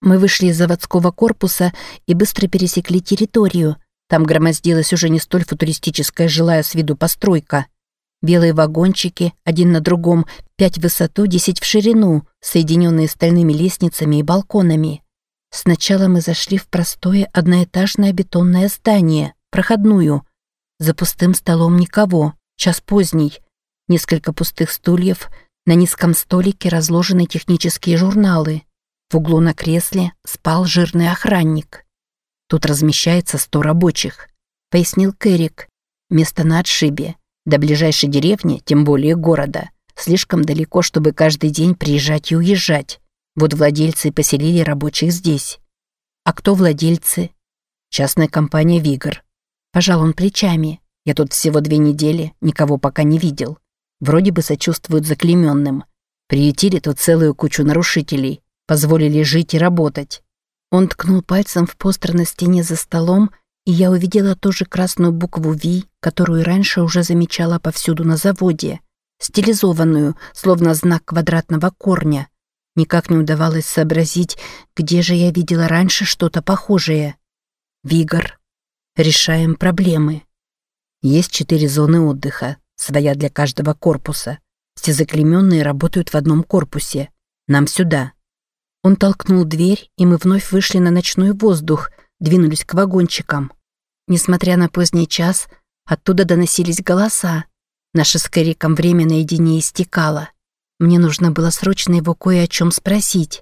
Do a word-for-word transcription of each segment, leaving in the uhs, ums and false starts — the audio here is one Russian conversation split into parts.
Мы вышли из заводского корпуса и быстро пересекли территорию. Там громоздилась уже не столь футуристическая жилая с виду постройка. Белые вагончики, один на другом, пять в высоту, десять в ширину, соединенные стальными лестницами и балконами. Сначала мы зашли в простое одноэтажное бетонное здание, проходную. За пустым столом никого, час поздний. Несколько пустых стульев, на низком столике разложены технические журналы. В углу на кресле спал жирный охранник. «Тут размещается сто рабочих», — пояснил Кэрик. «Место на отшибе. До ближайшей деревни, тем более города, слишком далеко, чтобы каждый день приезжать и уезжать. Вот владельцы и поселили рабочих здесь». «А кто владельцы?» «Частная компания «Вигор». Пожал он плечами. «Я тут всего две недели, никого пока не видел. Вроде бы сочувствуют заклеймённым. Приютили тут целую кучу нарушителей, позволили жить и работать». Он ткнул пальцем в постер на стене за столом, и я увидела ту же красную букву «Ви», которую раньше уже замечала повсюду на заводе, стилизованную, словно знак квадратного корня. Никак не удавалось сообразить, где же я видела раньше что-то похожее. «Вигор. Решаем проблемы». Есть четыре зоны отдыха, своя для каждого корпуса. Все заклеймённые работают в одном корпусе. Нам сюда. Он толкнул дверь, и мы вновь вышли на ночной воздух, двинулись к вагончикам. Несмотря на поздний час, оттуда доносились голоса. Наше с Кэриком время наедине истекало. Мне нужно было срочно его кое о чем спросить.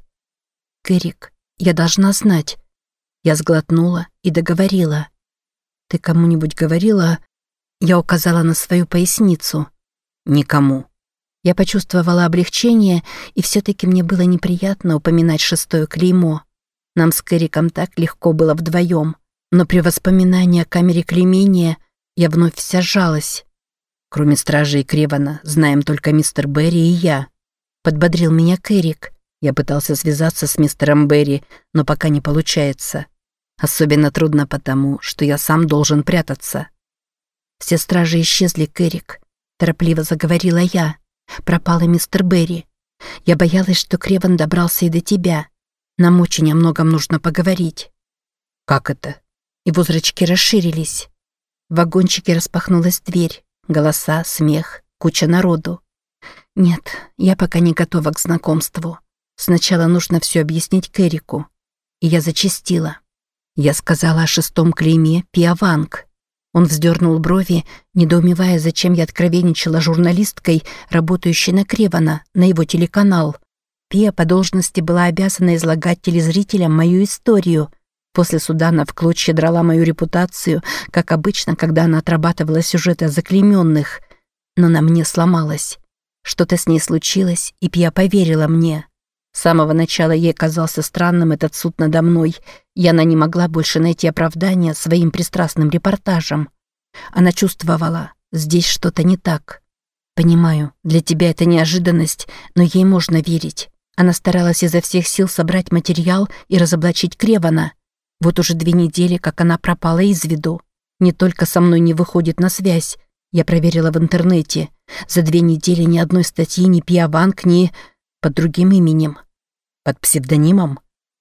«Кэрик, я должна знать». Я сглотнула и договорила. «Ты кому-нибудь говорила?» Я указала на свою поясницу. «Никому». Я почувствовала облегчение, и все-таки мне было неприятно упоминать шестое клеймо. Нам с Кэриком так легко было вдвоем, но при воспоминании о камере клеймения я вновь вся сжалась. «Кроме стражей Кревана, знаем только мистер Берри и я», — подбодрил меня Кэрик. Я пытался связаться с мистером Берри, но пока не получается. Особенно трудно потому, что я сам должен прятаться. «Все стражи исчезли, Кэрик», — торопливо заговорила я. «Пропал и мистер Берри. Я боялась, что Креван добрался и до тебя. Нам очень о многом нужно поговорить». «Как это?» Его зрачки расширились. В вагончике распахнулась дверь. Голоса, смех, куча народу. «Нет, я пока не готова к знакомству. Сначала нужно все объяснить Кэрику». И я зачастила. Я сказала о шестом клейме «Пиаванг». Он вздернул брови, недоумевая, зачем я откровенничала журналисткой, работающей на Кревана, на его телеканал. Пия по должности была обязана излагать телезрителям мою историю. После суда она в клочья драла мою репутацию, как обычно, когда она отрабатывала сюжеты о заклеймённых. Но на мне сломалось. Что-то с ней случилось, и Пия поверила мне. С самого начала ей казался странным этот суд надо мной, и она не могла больше найти оправдания своим пристрастным репортажам. Она чувствовала, здесь что-то не так. Понимаю, для тебя это неожиданность, но ей можно верить. Она старалась изо всех сил собрать материал и разоблачить Кревана. Вот уже две недели, как она пропала из виду. Не только со мной не выходит на связь. Я проверила в интернете. За две недели ни одной статьи ни Пиаванг, ни... под другим именем. Под псевдонимом?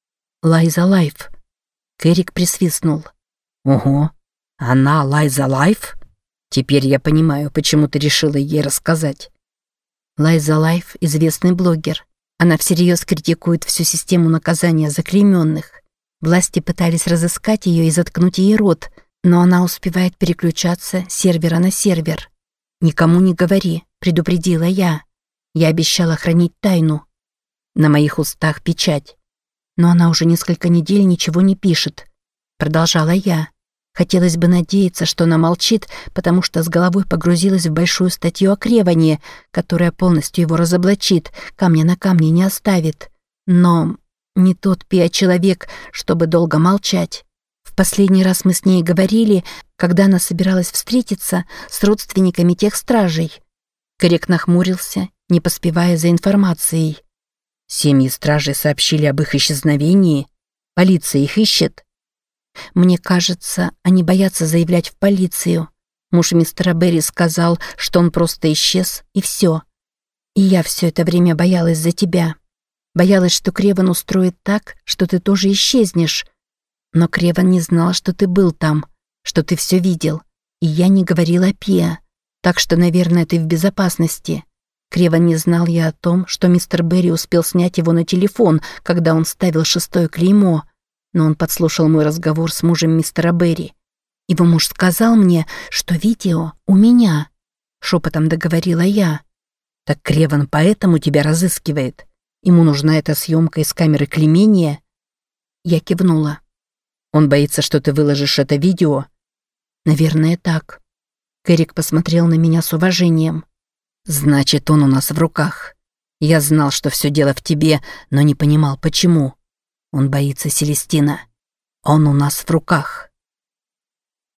Лайза Лайф. Кэрик присвистнул. Ого, она Лайза Лайф? Теперь я понимаю, почему ты решила ей рассказать. Лайза Лайф – известный блогер. Она всерьез критикует всю систему наказания заклеймённых. Власти пытались разыскать ее и заткнуть ей рот, но она успевает переключаться с сервера на сервер. «Никому не говори», – предупредила я. Я обещала хранить тайну. На моих устах печать. Но она уже несколько недель ничего не пишет. Продолжала я. Хотелось бы надеяться, что она молчит, потому что с головой погрузилась в большую статью о Креване, которая полностью его разоблачит, камня на камне не оставит. Но не тот Пиа-человек, чтобы долго молчать. В последний раз мы с ней говорили, когда она собиралась встретиться с родственниками тех стражей. Кэрик нахмурился, не поспевая за информацией. Семьи стражей сообщили об их исчезновении. Полиция их ищет. Мне кажется, они боятся заявлять в полицию. Муж мистера Берри сказал, что он просто исчез, и все. И я все это время боялась за тебя. Боялась, что Креван устроит так, что ты тоже исчезнешь. Но Креван не знал, что ты был там, что ты все видел. И я не говорила Пиа. Так что, наверное, ты в безопасности. Креван не знал я о том, что мистер Берри успел снять его на телефон, когда он ставил шестое клеймо. Но он подслушал мой разговор с мужем мистера Берри. Его муж сказал мне, что видео у меня. Шепотом договорила я. Так Креван поэтому тебя разыскивает? Ему нужна эта съемка из камеры клеймения? Я кивнула. Он боится, что ты выложишь это видео? Наверное, так. Кэрик посмотрел на меня с уважением. Значит, он у нас в руках. Я знал, что все дело в тебе, но не понимал, почему. Он боится Селестина. Он у нас в руках.